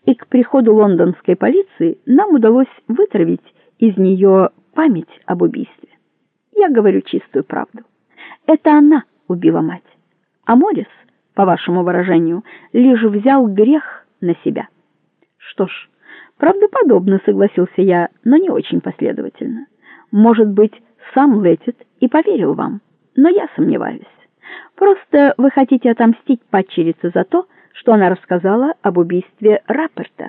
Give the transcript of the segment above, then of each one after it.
и к приходу лондонской полиции нам удалось вытравить из нее память об убийстве. Я говорю чистую правду. Это она убила мать, а Моррис, по вашему выражению, лишь взял грех на себя. Что ж, правдоподобно, согласился я, но не очень последовательно. Может быть, сам Летит и поверил вам, но я сомневаюсь. Просто вы хотите отомстить падчерице за то, что она рассказала об убийстве Рапперта.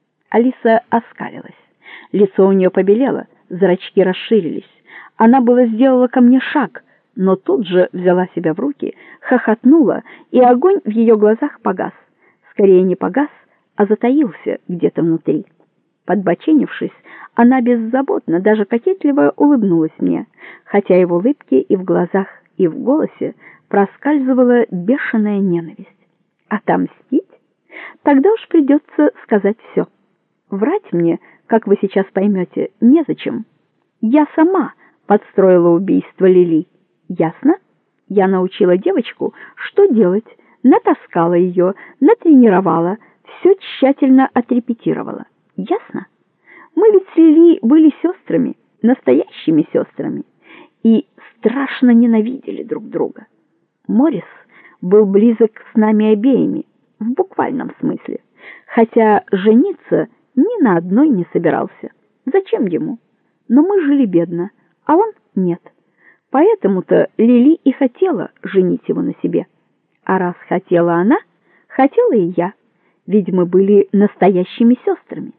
Алиса оскалилась. Лицо у нее побелело, зрачки расширились. Она было сделала ко мне шаг, но тут же взяла себя в руки, хохотнула, и огонь в ее глазах погас. Скорее не погас, а затаился где-то внутри. Подбоченившись, она беззаботно, даже кокетливо улыбнулась мне, хотя и в улыбке, и в глазах, и в голосе проскальзывала бешеная ненависть. Отомстить? Тогда уж придется сказать все. Врать мне, как вы сейчас поймете, незачем. Я сама подстроила убийство Лили. Ясно? Я научила девочку, что делать, натаскала ее, натренировала, все тщательно отрепетировала. Ясно? Мы ведь с Лили были сестрами, настоящими сестрами, и страшно ненавидели друг друга. Моррис был близок с нами обеими, в буквальном смысле, хотя жениться ни на одной не собирался. Зачем ему? Но мы жили бедно, а он нет. Поэтому-то Лили и хотела женить его на себе. А раз хотела она, хотела и я, ведь мы были настоящими сестрами.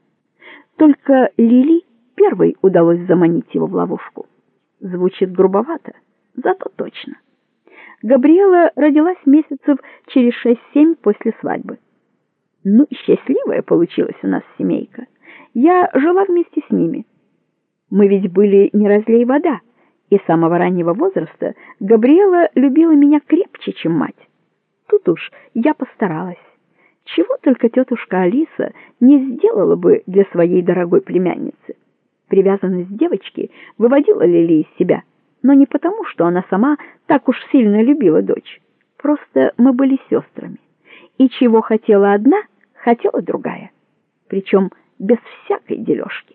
Только Лили первой удалось заманить его в ловушку. Звучит грубовато, зато точно. Габриэла родилась месяцев через 6-7 после свадьбы. Ну, счастливая получилась у нас семейка. Я жила вместе с ними. Мы ведь были не разлей вода, и с самого раннего возраста Габриэла любила меня крепче, чем мать. Тут уж я постаралась. Чего только тетушка Алиса не сделала бы для своей дорогой племянницы. Привязанность девочки выводила Лили из себя, но не потому, что она сама так уж сильно любила дочь. Просто мы были сестрами. И чего хотела одна, хотела другая. Причем без всякой дележки.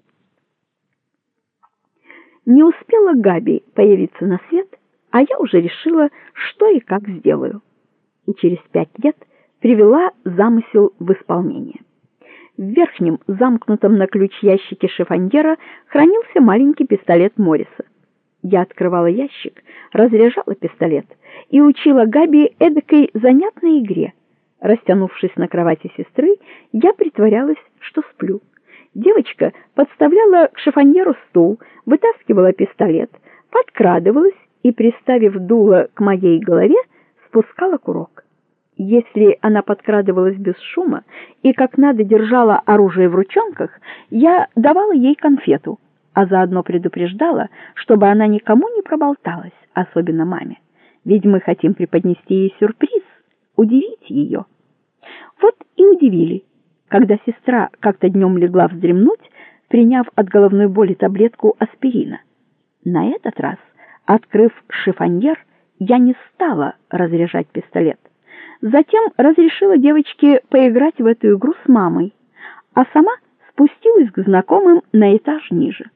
Не успела Габи появиться на свет, а я уже решила, что и как сделаю. И через 5 лет привела замысел в исполнение. В верхнем, замкнутом на ключ ящике шифоньера хранился маленький пистолет Морриса. Я открывала ящик, разряжала пистолет и учила Габи эдакой занятной игре. Растянувшись на кровати сестры, я притворялась, что сплю. Девочка подставляла к шифоньеру стул, вытаскивала пистолет, подкрадывалась и, приставив дуло к моей голове, спускала курок. Если она подкрадывалась без шума и как надо держала оружие в ручонках, я давала ей конфету, а заодно предупреждала, чтобы она никому не проболталась, особенно маме. Ведь мы хотим преподнести ей сюрприз, удивить ее. Вот и удивили, когда сестра как-то днем легла вздремнуть, приняв от головной боли таблетку аспирина. На этот раз, открыв шифоньер, я не стала разряжать пистолет. Затем разрешила девочке поиграть в эту игру с мамой, а сама спустилась к знакомым на этаж ниже.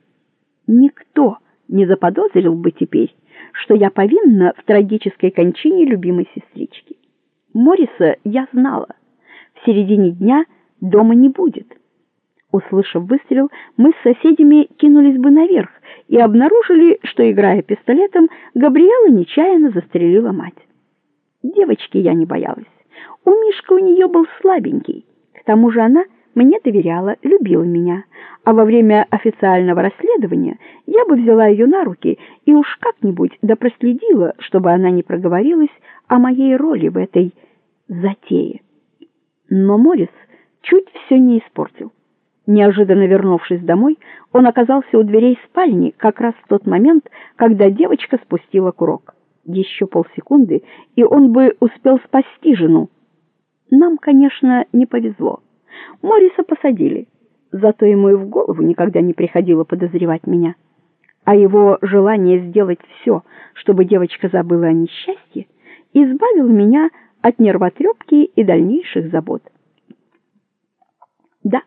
Никто не заподозрил бы теперь, что я повинна в трагической кончине любимой сестрички. Морриса я знала. В середине дня дома не будет. Услышав выстрел, мы с соседями кинулись бы наверх и обнаружили, что, играя пистолетом, Габриэла нечаянно застрелила мать. Девочки я не боялась. Умишка у нее был слабенький. К тому же она мне доверяла, любила меня. А во время официального расследования я бы взяла ее на руки и уж как-нибудь да проследила, чтобы она не проговорилась о моей роли в этой затее. Но Моррис чуть все не испортил. Неожиданно вернувшись домой, он оказался у дверей спальни как раз в тот момент, когда девочка спустила курок. Еще полсекунды, и он бы успел спасти жену. Нам, конечно, не повезло. Морриса посадили, зато ему и в голову никогда не приходило подозревать меня. А его желание сделать все, чтобы девочка забыла о несчастье, избавило меня от нервотрепки и дальнейших забот. Да,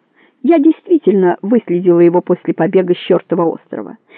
Я действительно выследила его после побега с чертова острова.